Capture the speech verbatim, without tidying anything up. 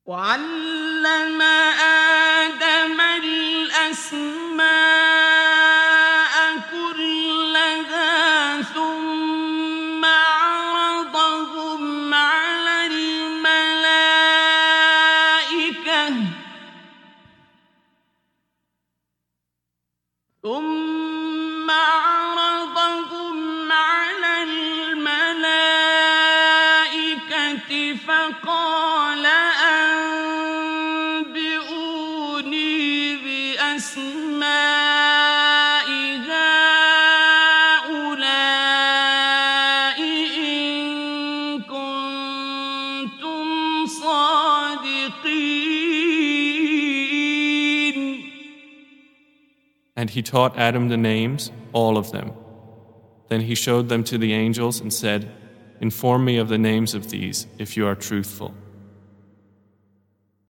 وعلم آدم الأسماء كلها ثم عرضهم على الملائكة ثم عرضهم على الملائكة فقال أنبئوني بأسماء هؤلاء إن كنتم صادقين. And he taught Adam the names, all of them. Then he showed them to the angels and said, "Inform me of the names of these, if you are truthful."